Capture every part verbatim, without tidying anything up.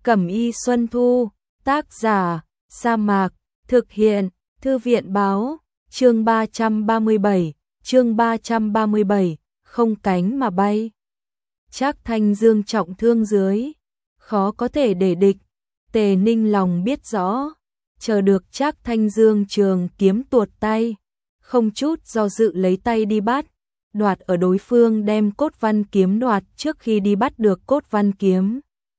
Cẩm y Xuân Thu, tác giả, Sa Mạc, thực hiện, Thư viện báo, chương ba trăm ba mươi bảy, chương ba trăm ba mươi bảy, không cánh mà bay. Trác Thanh Dương trọng thương dưới, khó có thể để địch, Tề Ninh lòng biết rõ, chờ được Trác Thanh Dương trường kiếm tuột tay, không chút do dự lấy tay đi bắt, đoạt ở đối phương đem cốt văn kiếm đoạt trước khi đi bắt được cốt văn kiếm.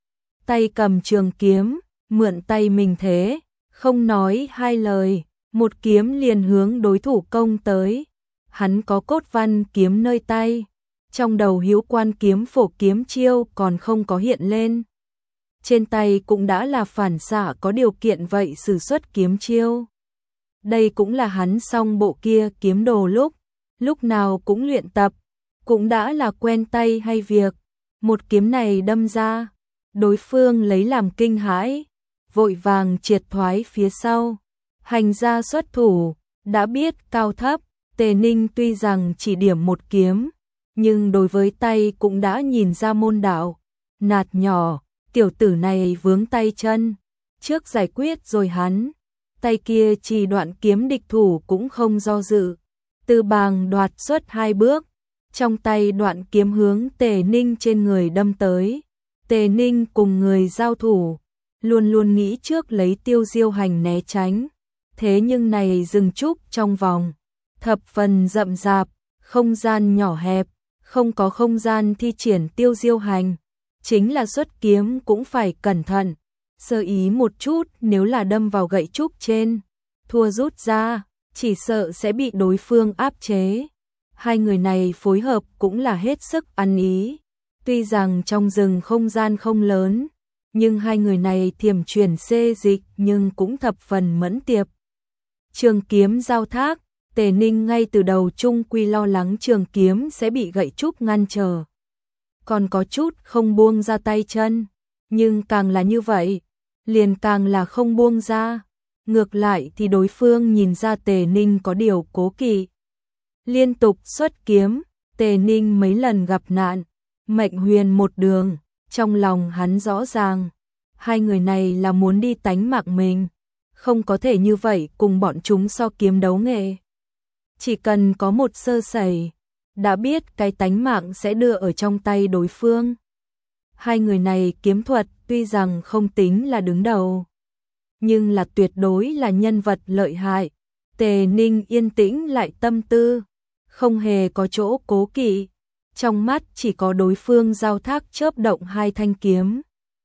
Tay cầm trường kiếm, mượn tay mình thế, không nói hai lời, một kiếm liền hướng đối thủ công tới. Hắn có cốt văn kiếm nơi tay, trong đầu Hữu Quan kiếm phổ kiếm chiêu còn không có hiện lên. Trên tay cũng đã là phản xạ có điều kiện vậy sử xuất kiếm chiêu. Đây cũng là hắn xong bộ kia kiếm đồ lúc, lúc nào cũng luyện tập, cũng đã là quen tay hay việc. Một kiếm này đâm ra, đối phương lấy làm kinh hãi, vội vàng triệt thoái phía sau. Hành ra xuất thủ, đã biết cao thấp, Tề Ninh tuy rằng chỉ điểm một kiếm, nhưng đối với tay cũng đã nhìn ra môn đạo. Nạt nhỏ, tiểu tử này vướng tay chân, trước giải quyết rồi hắn. Tay kia chỉ đoạn kiếm địch thủ cũng không do dự, từ bàng đoạt xuất hai bước, trong tay đoạn kiếm hướng Tề Ninh trên người đâm tới. Tề Ninh cùng người giao thủ, luôn luôn nghĩ trước lấy Tiêu Diêu Hành né tránh, thế nhưng này dừng trúc trong vòng, thập phần rậm rạp, không gian nhỏ hẹp, không có không gian thi triển Tiêu Diêu Hành, chính là xuất kiếm cũng phải cẩn thận, sơ ý một chút nếu là đâm vào gậy trúc trên, thua rút ra, chỉ sợ sẽ bị đối phương áp chế. Hai người này phối hợp cũng là hết sức ăn ý, tuy rằng trong rừng không gian không lớn, nhưng hai người này thiểm chuyển xê dịch nhưng cũng thập phần mẫn tiệp. Trường kiếm giao thác, Tề Ninh ngay từ đầu chung quy lo lắng trường kiếm sẽ bị gậy trúc ngăn trở, còn có chút không buông ra tay chân, nhưng càng là như vậy, liền càng là không buông ra. Ngược lại thì đối phương nhìn ra Tề Ninh có điều cố kỵ, liên tục xuất kiếm. Tề Ninh mấy lần gặp nạn, mệnh huyền một đường, trong lòng hắn rõ ràng, hai người này là muốn đi tánh mạng mình, không có thể như vậy cùng bọn chúng so kiếm đấu nghệ. Chỉ cần có một sơ sẩy, đã biết cái tánh mạng sẽ đưa ở trong tay đối phương. Hai người này kiếm thuật tuy rằng không tính là đứng đầu, nhưng là tuyệt đối là nhân vật lợi hại. Tề Ninh yên tĩnh lại tâm tư, không hề có chỗ cố kỵ, trong mắt chỉ có đối phương giao thác chớp động hai thanh kiếm.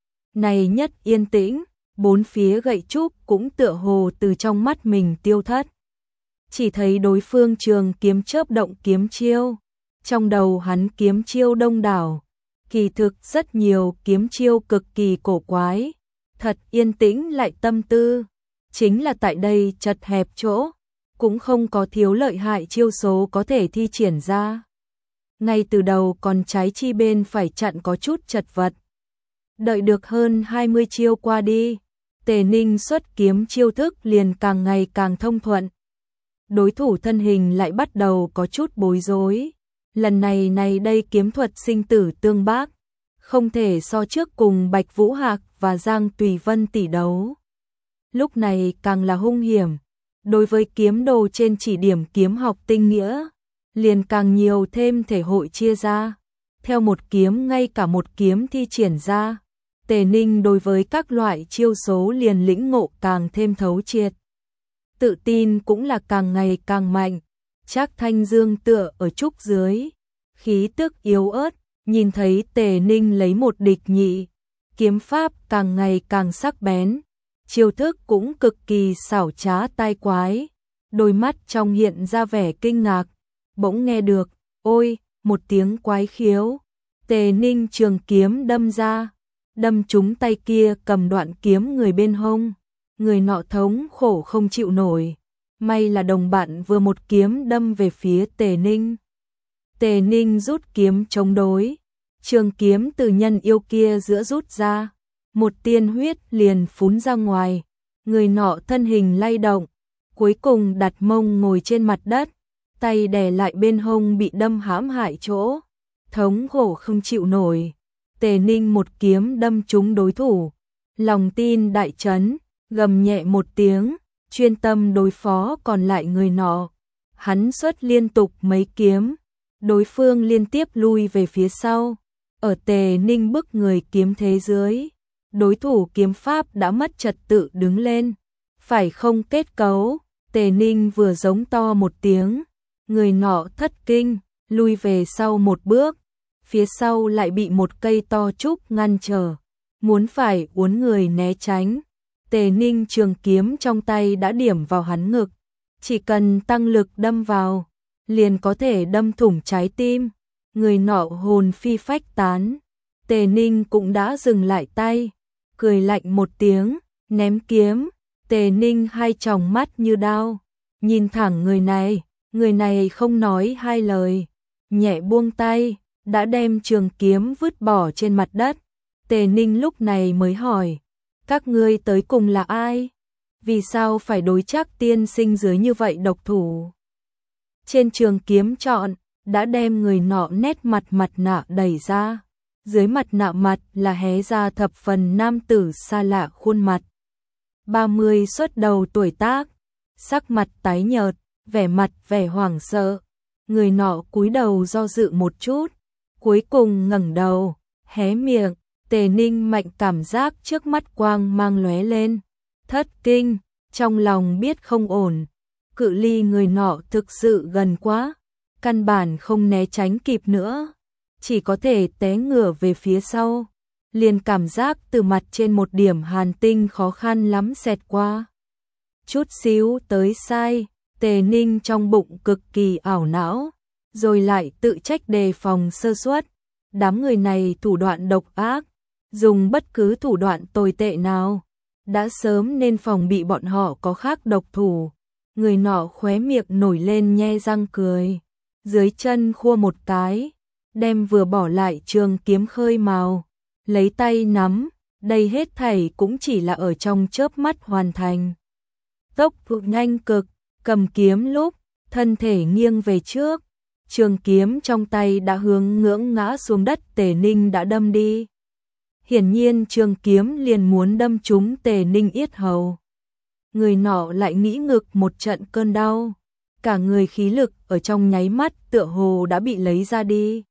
Này nhất yên tĩnh, bốn phía gậy trúc cũng tựa hồ từ trong mắt mình tiêu thất. Chỉ thấy đối phương trường kiếm chớp động kiếm chiêu, trong đầu hắn kiếm chiêu đông đảo, kỳ thực rất nhiều kiếm chiêu cực kỳ cổ quái, thật yên tĩnh lại tâm tư, chính là tại đây chật hẹp chỗ, cũng không có thiếu lợi hại chiêu số có thể thi triển ra. Ngay từ đầu còn trái chi bên phải chặn có chút chật vật. Đợi được hơn hai mươi chiêu qua đi, Tề Ninh xuất kiếm chiêu thức liền càng ngày càng thông thuận. Đối thủ thân hình lại bắt đầu có chút bối rối. Lần này này đây kiếm thuật sinh tử tương bác, không thể so trước cùng Bạch Vũ Hạc và Giang Tùy Vân tỷ đấu. Lúc này càng là hung hiểm, đối với kiếm đồ trên chỉ điểm kiếm học tinh nghĩa, liền càng nhiều thêm thể hội chia ra. Theo một kiếm ngay cả một kiếm thi triển ra, Tề Ninh đối với các loại chiêu số liền lĩnh ngộ càng thêm thấu triệt. Tự tin cũng là càng ngày càng mạnh. Trác Thanh Dương tựa ở trúc dưới, khí tức yếu ớt, nhìn thấy Tề Ninh lấy một địch nhị, kiếm pháp càng ngày càng sắc bén, chiêu thức cũng cực kỳ xảo trá tai quái, đôi mắt trong hiện ra vẻ kinh ngạc, bỗng nghe được, ôi, một tiếng quái khiếu, Tề Ninh trường kiếm đâm ra, đâm trúng tay kia cầm đoạn kiếm người bên hông, người nọ thống khổ không chịu nổi, may là đồng bạn vừa một kiếm đâm về phía Tề Ninh. Tề Ninh rút kiếm chống đối, trường kiếm từ nhân yêu kia giữa rút ra, một tiên huyết liền phún ra ngoài, người nọ thân hình lay động, cuối cùng đặt mông ngồi trên mặt đất, tay đè lại bên hông bị đâm hãm hại chỗ, thống khổ không chịu nổi. Tề Ninh một kiếm đâm trúng đối thủ, lòng tin đại chấn, gầm nhẹ một tiếng, chuyên tâm đối phó còn lại người nọ. Hắn xuất liên tục mấy kiếm, đối phương liên tiếp lui về phía sau. Ở Tề Ninh bức người kiếm thế dưới, đối thủ kiếm pháp đã mất trật tự đứng lên. Phải không kết cấu, Tề Ninh vừa giống to một tiếng, người nọ thất kinh, lui về sau một bước, phía sau lại bị một cây to trúc ngăn trở, muốn phải uốn người né tránh. Tề Ninh trường kiếm trong tay đã điểm vào hắn ngực, chỉ cần tăng lực đâm vào, liền có thể đâm thủng trái tim. Người nọ hồn phi phách tán, Tề Ninh cũng đã dừng lại tay, cười lạnh một tiếng, ném kiếm. Tề Ninh hai tròng mắt như đao, nhìn thẳng người này, người này không nói hai lời, nhẹ buông tay, đã đem trường kiếm vứt bỏ trên mặt đất. Tề Ninh lúc này mới hỏi, các ngươi tới cùng là ai? Vì sao phải đối Trác tiên sinh dưới như vậy độc thủ? Trên trường kiếm trọn, đã đem người nọ nét mặt mặt nạ đẩy ra, dưới mặt nạ mặt là hé ra thập phần nam tử xa lạ khuôn mặt. ba mươi xuất đầu tuổi tác, sắc mặt tái nhợt, vẻ mặt vẻ hoảng sợ. Người nọ cúi đầu do dự một chút, cuối cùng ngẩng đầu, hé miệng. Tề Ninh mạnh cảm giác trước mắt quang mang lóe lên, thất kinh, trong lòng biết không ổn. Cự ly người nọ thực sự gần quá, căn bản không né tránh kịp nữa, chỉ có thể té ngửa về phía sau. Liền cảm giác từ mặt trên một điểm hàn tinh khó khăn lắm xẹt qua. Chút xíu tới sai, Tề Ninh trong bụng cực kỳ ảo não, rồi lại tự trách đề phòng sơ suất. Đám người này thủ đoạn độc ác, dùng bất cứ thủ đoạn tồi tệ nào, đã sớm nên phòng bị bọn họ có khác độc thủ. Người nọ khóe miệng nổi lên nhe răng cười, dưới chân khua một cái, đem vừa bỏ lại trường kiếm khơi màu, lấy tay nắm, đây hết thảy cũng chỉ là ở trong chớp mắt hoàn thành. Tốc độ nhanh cực, cầm kiếm lúc, thân thể nghiêng về trước, trường kiếm trong tay đã hướng ngưỡng ngã xuống đất. Tề Ninh đã đâm đi. Hiển nhiên trường kiếm liền muốn đâm trúng Tề Ninh yết hầu. Người nọ lại nghĩ ngực một trận cơn đau, cả người khí lực ở trong nháy mắt tựa hồ đã bị lấy ra đi.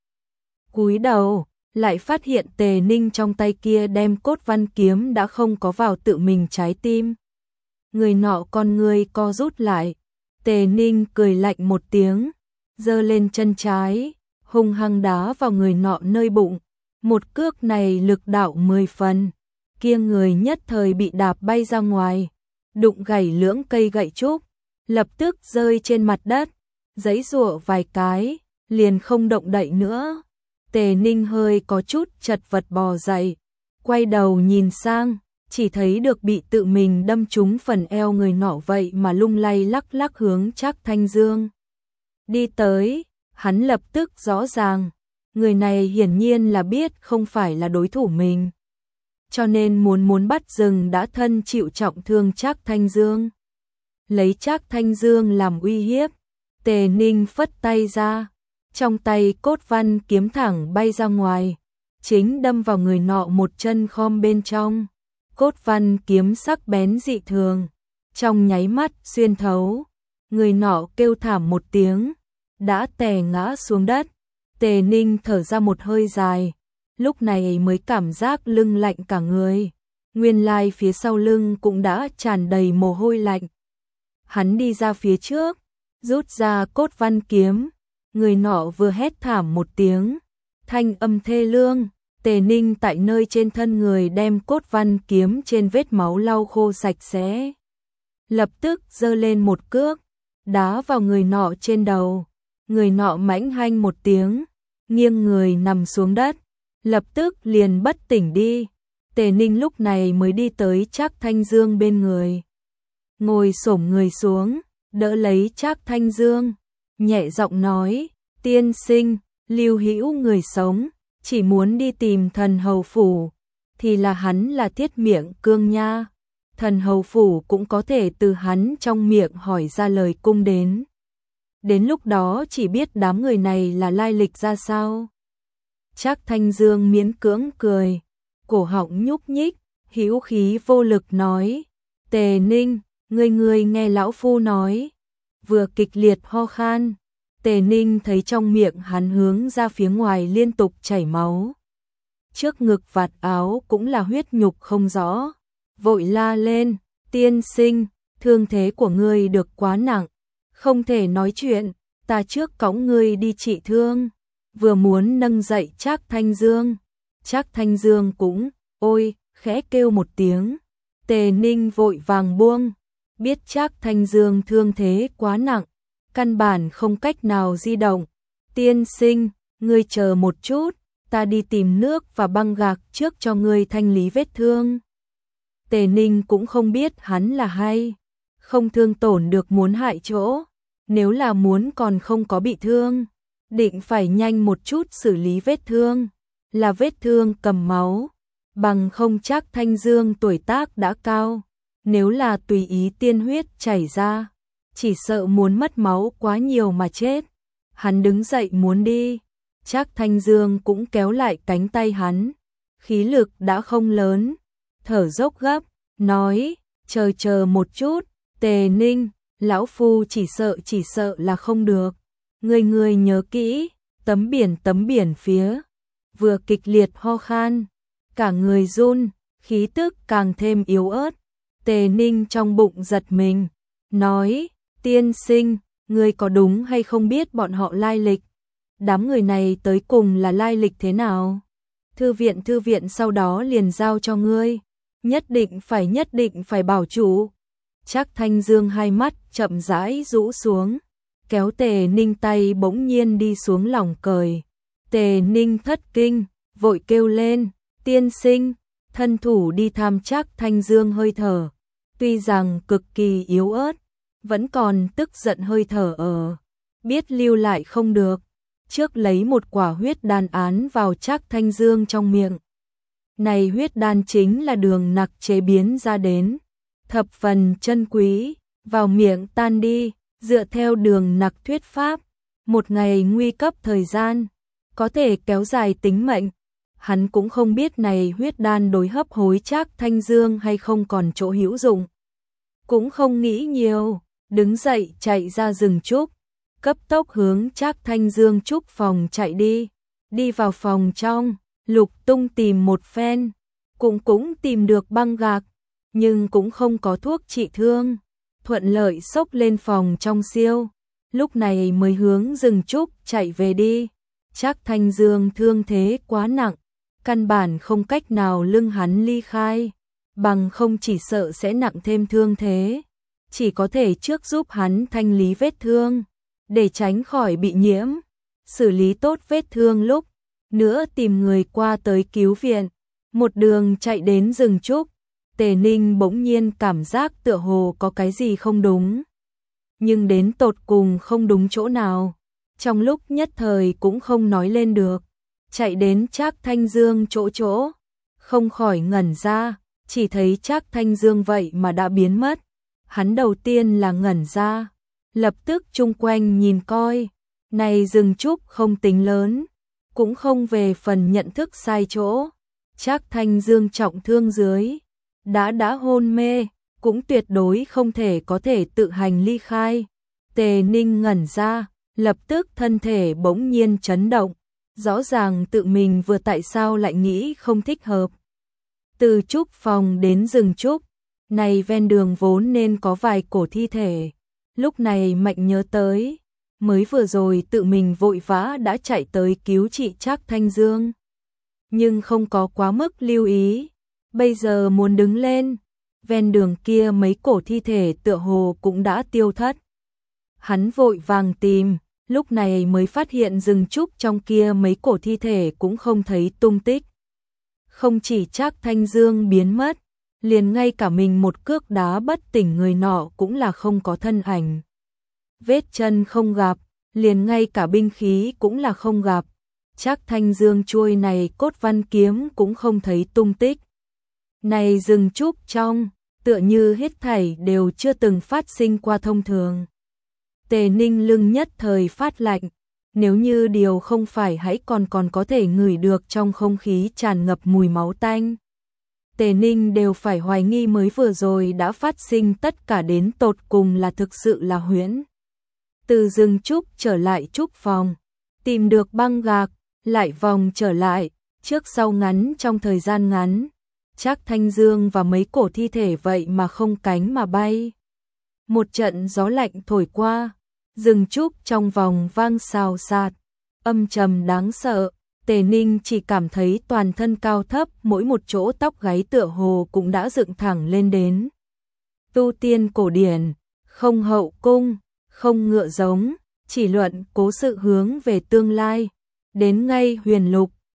Cúi đầu, lại phát hiện Tề Ninh trong tay kia đem cốt văn kiếm đã không có vào tự mình trái tim. Người nọ con người co rút lại, Tề Ninh cười lạnh một tiếng, giơ lên chân trái, hung hăng đá vào người nọ nơi bụng. Một cước này lực đạo mười phần, kia người nhất thời bị đạp bay ra ngoài, đụng gãy lưỡng cây gậy trúc, lập tức rơi trên mặt đất, giãy giụa vài cái, liền không động đậy nữa. Tề Ninh hơi có chút chật vật bò dậy, quay đầu nhìn sang, chỉ thấy được bị tự mình đâm trúng phần eo người nọ vậy mà lung lay lắc lắc hướng Trác Thanh Dương đi tới. Hắn lập tức rõ ràng, người này hiển nhiên là biết không phải là đối thủ mình, cho nên muốn muốn bắt dừng đã thân chịu trọng thương Trác Thanh Dương. Lấy Trác Thanh Dương làm uy hiếp, Tề Ninh phất tay ra, trong tay cốt văn kiếm thẳng bay ra ngoài, chính đâm vào người nọ một chân khom bên trong. Cốt văn kiếm sắc bén dị thường, trong nháy mắt xuyên thấu, người nọ kêu thảm một tiếng, đã tè ngã xuống đất. Tề Ninh thở ra một hơi dài, lúc này mới cảm giác lưng lạnh cả người, nguyên lai phía sau lưng cũng đã tràn đầy mồ hôi lạnh. Hắn đi ra phía trước, rút ra cốt văn kiếm, người nọ vừa hét thảm một tiếng, thanh âm thê lương. Tề Ninh tại nơi trên thân người đem cốt văn kiếm trên vết máu lau khô sạch sẽ, lập tức giơ lên một cước, đá vào người nọ trên đầu. Người nọ mãnh hanh một tiếng, nghiêng người nằm xuống đất, lập tức liền bất tỉnh đi. Tề Ninh lúc này mới đi tới Trác Thanh Dương bên người, ngồi xổm người xuống, đỡ lấy Trác Thanh Dương, nhẹ giọng nói, tiên sinh, Lưu Hữu người sống, chỉ muốn đi tìm thần hầu phủ, thì là hắn là thiết miệng cương nha, thần hầu phủ cũng có thể từ hắn trong miệng hỏi ra lời cung đến. Đến lúc đó chỉ biết đám người này là lai lịch ra sao. Trác Thanh Dương miễn cưỡng cười, cổ họng nhúc nhích, hữu khí vô lực nói, Tề Ninh, ngươi ngươi nghe lão phu nói, vừa kịch liệt ho khan. Tề Ninh thấy trong miệng hắn hướng ra phía ngoài liên tục chảy máu. Trước ngực vạt áo cũng là huyết nhục không rõ, vội la lên, tiên sinh, thương thế của ngươi được quá nặng, không thể nói chuyện, ta trước cõng ngươi đi trị thương. Vừa muốn nâng dậy Trác Thanh Dương, Trác Thanh Dương cũng, ôi, khẽ kêu một tiếng. Tề Ninh vội vàng buông, biết Trác Thanh Dương thương thế quá nặng, căn bản không cách nào di động. Tiên sinh, ngươi chờ một chút, ta đi tìm nước và băng gạc trước cho ngươi thanh lý vết thương. Tề Ninh cũng không biết hắn là hay, không thương tổn được muốn hại chỗ, nếu là muốn còn không có bị thương, định phải nhanh một chút xử lý vết thương, là vết thương cầm máu, bằng không Trác Thanh Dương tuổi tác đã cao, nếu là tùy ý tiên huyết chảy ra, chỉ sợ muốn mất máu quá nhiều mà chết. Hắn đứng dậy muốn đi, Trác Thanh Dương cũng kéo lại cánh tay hắn, khí lực đã không lớn, thở dốc gấp, nói, chờ chờ một chút, Tề Ninh, lão phu chỉ sợ chỉ sợ là không được. Người người nhớ kỹ, tấm biển tấm biển phía, vừa kịch liệt ho khan, cả người run, khí tức càng thêm yếu ớt. Tề Ninh trong bụng giật mình, nói, tiên sinh, ngươi có đúng hay không biết bọn họ lai lịch? Đám người này tới cùng là lai lịch thế nào? Thư viện thư viện sau đó liền giao cho ngươi, nhất định phải nhất định phải bảo chủ. Trác Thanh Dương hai mắt chậm rãi rũ xuống, kéo Tề Ninh tay bỗng nhiên đi xuống lòng cời. Tề Ninh thất kinh, vội kêu lên, tiên sinh, thân thủ đi thăm Trác Thanh Dương hơi thở, tuy rằng cực kỳ yếu ớt, vẫn còn tức giận hơi thở ở, biết lưu lại không được, trước lấy một quả huyết đan án vào Trác Thanh Dương trong miệng. Này huyết đan chính là đường nặc chế biến ra đến, thập phần chân quý, vào miệng tan đi, dựa theo đường nặc thuyết pháp, một ngày nguy cấp thời gian, có thể kéo dài tính mệnh. Hắn cũng không biết này huyết đan đối hấp hối Trác Thanh Dương hay không còn chỗ hữu dụng. Cũng không nghĩ nhiều, đứng dậy chạy ra rừng trúc, cấp tốc hướng Trác Thanh Dương trúc phòng chạy đi, đi vào phòng trong, lục tung tìm một phen, cũng cũng tìm được băng gạc, nhưng cũng không có thuốc trị thương, thuận lợi xốc lên phòng trong siêu, lúc này mới hướng rừng trúc chạy về đi. Trác Thanh Dương thương thế quá nặng, căn bản không cách nào lưng hắn ly khai, bằng không chỉ sợ sẽ nặng thêm thương thế, chỉ có thể trước giúp hắn thanh lý vết thương, để tránh khỏi bị nhiễm, xử lý tốt vết thương lúc nữa tìm người qua tới cứu viện. Một đường chạy đến rừng trúc, Tề Ninh bỗng nhiên cảm giác tựa hồ có cái gì không đúng, nhưng đến tột cùng không đúng chỗ nào, trong lúc nhất thời cũng không nói lên được. Chạy đến Trác Thanh Dương chỗ chỗ, không khỏi ngẩn ra, chỉ thấy Trác Thanh Dương vậy mà đã biến mất. Hắn đầu tiên là ngẩn ra, lập tức chung quanh nhìn coi, này rừng trúc không tính lớn, cũng không về phần nhận thức sai chỗ. Trác Thanh Dương trọng thương dưới, đã đã hôn mê, cũng tuyệt đối không thể có thể tự hành ly khai. Tề Ninh ngẩn ra, lập tức thân thể bỗng nhiên chấn động, rõ ràng tự mình vừa tại sao lại nghĩ không thích hợp. Từ trúc phòng đến rừng trúc, này ven đường vốn nên có vài cổ thi thể, lúc này mạnh nhớ tới, mới vừa rồi tự mình vội vã đã chạy tới cứu trị Trác Thanh Dương, nhưng không có quá mức lưu ý, bây giờ muốn đứng lên, ven đường kia mấy cổ thi thể tựa hồ cũng đã tiêu thất. Hắn vội vàng tìm, lúc này mới phát hiện rừng trúc trong kia mấy cổ thi thể cũng không thấy tung tích. Không chỉ Trác Thanh Dương biến mất, liền ngay cả mình một cước đá bất tỉnh người nọ cũng là không có thân ảnh. Vết chân không gặp, liền ngay cả binh khí cũng là không gặp. Trác Thanh Dương chuôi này cốt văn kiếm cũng không thấy tung tích. Này rừng trúc trong, tựa như hết thảy đều chưa từng phát sinh qua thông thường. Tề Ninh lưng nhất thời phát lạnh, nếu như điều không phải hãy còn còn có thể ngửi được trong không khí tràn ngập mùi máu tanh. Tề Ninh đều phải hoài nghi mới vừa rồi đã phát sinh tất cả đến tột cùng là thực sự là huyễn. Từ rừng trúc trở lại trúc phòng, tìm được băng gạc, lại vòng trở lại, trước sau ngắn trong thời gian ngắn, Trác Thanh Dương và mấy cổ thi thể vậy mà không cánh mà bay. Một trận gió lạnh thổi qua, rừng trúc trong vòng vang xào xạc, âm trầm đáng sợ. Tề Ninh chỉ cảm thấy toàn thân cao thấp, mỗi một chỗ tóc gáy tựa hồ cũng đã dựng thẳng lên đến. Tu tiên cổ điển, không hậu cung, không ngựa giống, chỉ luận cố sự hướng về tương lai. Đến ngay huyền lục,